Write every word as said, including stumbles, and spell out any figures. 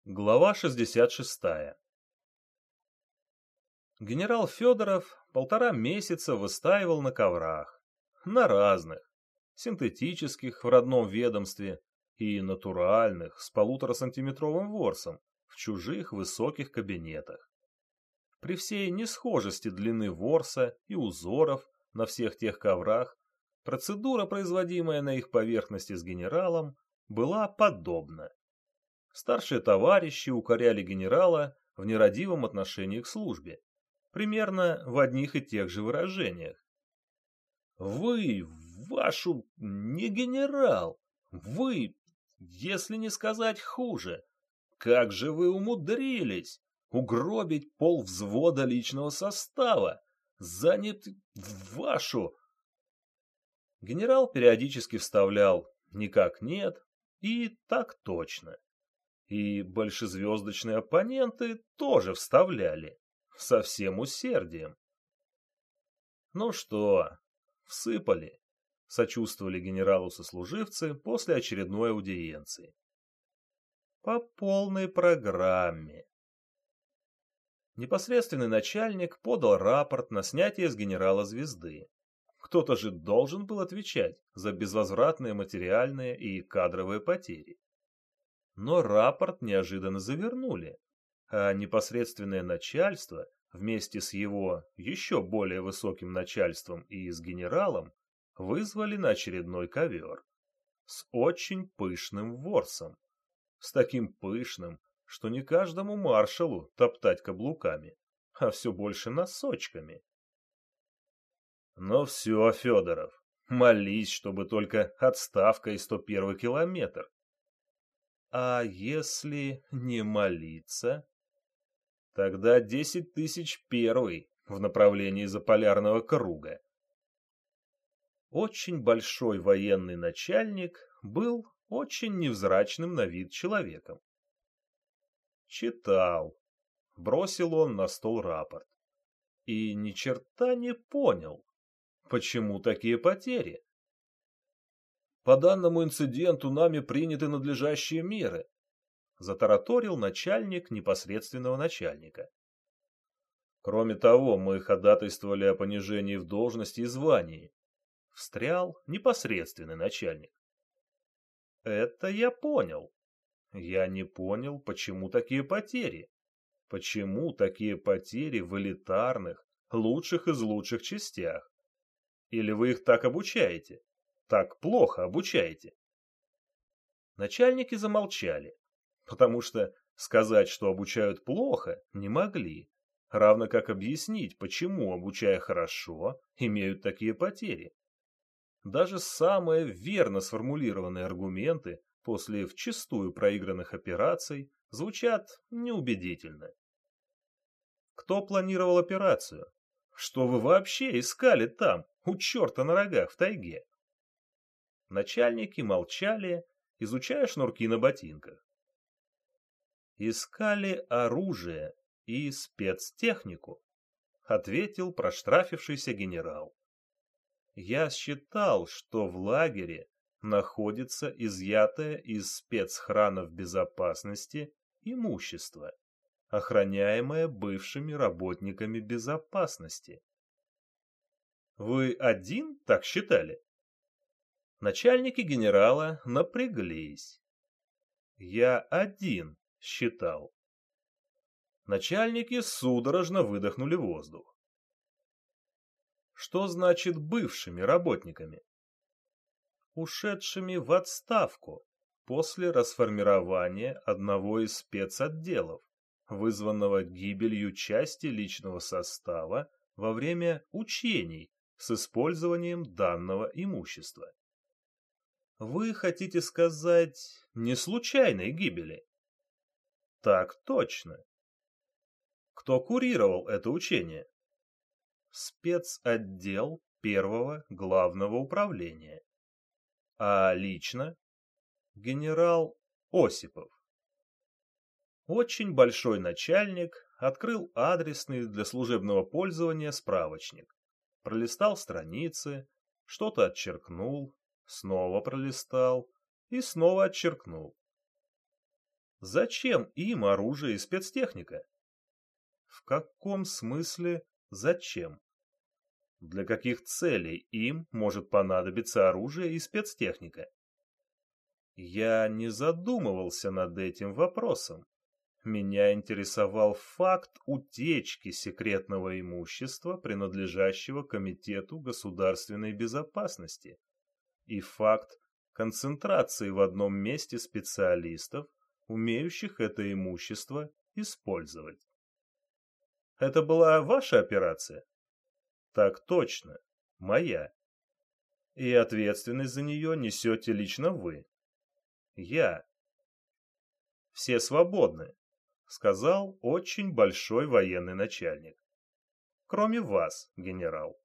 Глава шестьдесят шестая. Генерал Федоров полтора месяца выстаивал на коврах. На разных. Синтетических в родном ведомстве и натуральных с полуторасантиметровым ворсом в чужих высоких кабинетах. При всей несхожести длины ворса и узоров на всех тех коврах, процедура, производимая на их поверхности с генералом, была подобна. Старшие товарищи укоряли генерала в нерадивом отношении к службе, примерно в одних и тех же выражениях. «Вы, вашу, не генерал! Вы, если не сказать хуже, как же вы умудрились угробить полвзвода личного состава, занят вашу...» Генерал периодически вставлял «никак нет» и «так точно». И большезвездочные оппоненты тоже вставляли, со всем усердием. «Ну что, всыпали?» — сочувствовали генералу-сослуживцы после очередной аудиенции. «По полной программе». Непосредственный начальник подал рапорт на снятие с генерала звезды. Кто-то же должен был отвечать за безвозвратные материальные и кадровые потери. Но рапорт неожиданно завернули, а непосредственное начальство вместе с его еще более высоким начальством и с генералом вызвали на очередной ковер с очень пышным ворсом, с таким пышным, что не каждому маршалу топтать каблуками, а все больше носочками. Но все, Федоров, молись, чтобы только отставка и сто первый километр. А если не молиться? Тогда десять тысяч первый в направлении заполярного круга. Очень большой военный начальник был очень невзрачным на вид человеком. Читал. Бросил он на стол рапорт. И ни черта не понял, почему такие потери. По данному инциденту нами приняты надлежащие меры, затараторил начальник непосредственного начальника. Кроме того, мы ходатайствовали о понижении в должности и звании. Встрял непосредственный начальник. Это я понял. Я не понял, почему такие потери. Почему такие потери в элитарных, лучших из лучших частях? Или вы их так обучаете? Так плохо обучаете? Начальники замолчали, потому что сказать, что обучают плохо, не могли, равно как объяснить, почему, обучая хорошо, имеют такие потери. Даже самые верно сформулированные аргументы после вчистую проигранных операций звучат неубедительно. Кто планировал операцию? Что вы вообще искали там, у черта на рогах в тайге? Начальники молчали, изучая шнурки на ботинках. «Искали оружие и спецтехнику», — ответил проштрафившийся генерал. «Я считал, что в лагере находится изъятое из спецхранов безопасности имущество, охраняемое бывшими работниками безопасности». «Вы один так считали?» Начальники генерала напряглись. «Я один считал». Начальники судорожно выдохнули воздух. Что значит бывшими работниками? Ушедшими в отставку после расформирования одного из спецотделов, вызванного гибелью части личного состава во время учений с использованием данного имущества. Вы хотите сказать, не случайной гибели? Так точно. Кто курировал это учение? Спецотдел первого главного управления. А лично? Генерал Осипов. Очень большой начальник открыл адресный для служебного пользования справочник, пролистал страницы, что-то отчеркнул, снова пролистал и снова отчеркнул. Зачем им оружие и спецтехника? В каком смысле зачем? Для каких целей им может понадобиться оружие и спецтехника? Я не задумывался над этим вопросом. Меня интересовал факт утечки секретного имущества, принадлежащего Комитету государственной безопасности, и факт концентрации в одном месте специалистов, умеющих это имущество использовать. Это была ваша операция? Так точно, моя. И ответственность за нее несете лично вы. Я. Все свободны, сказал очень большой военный начальник. Кроме вас, генерал.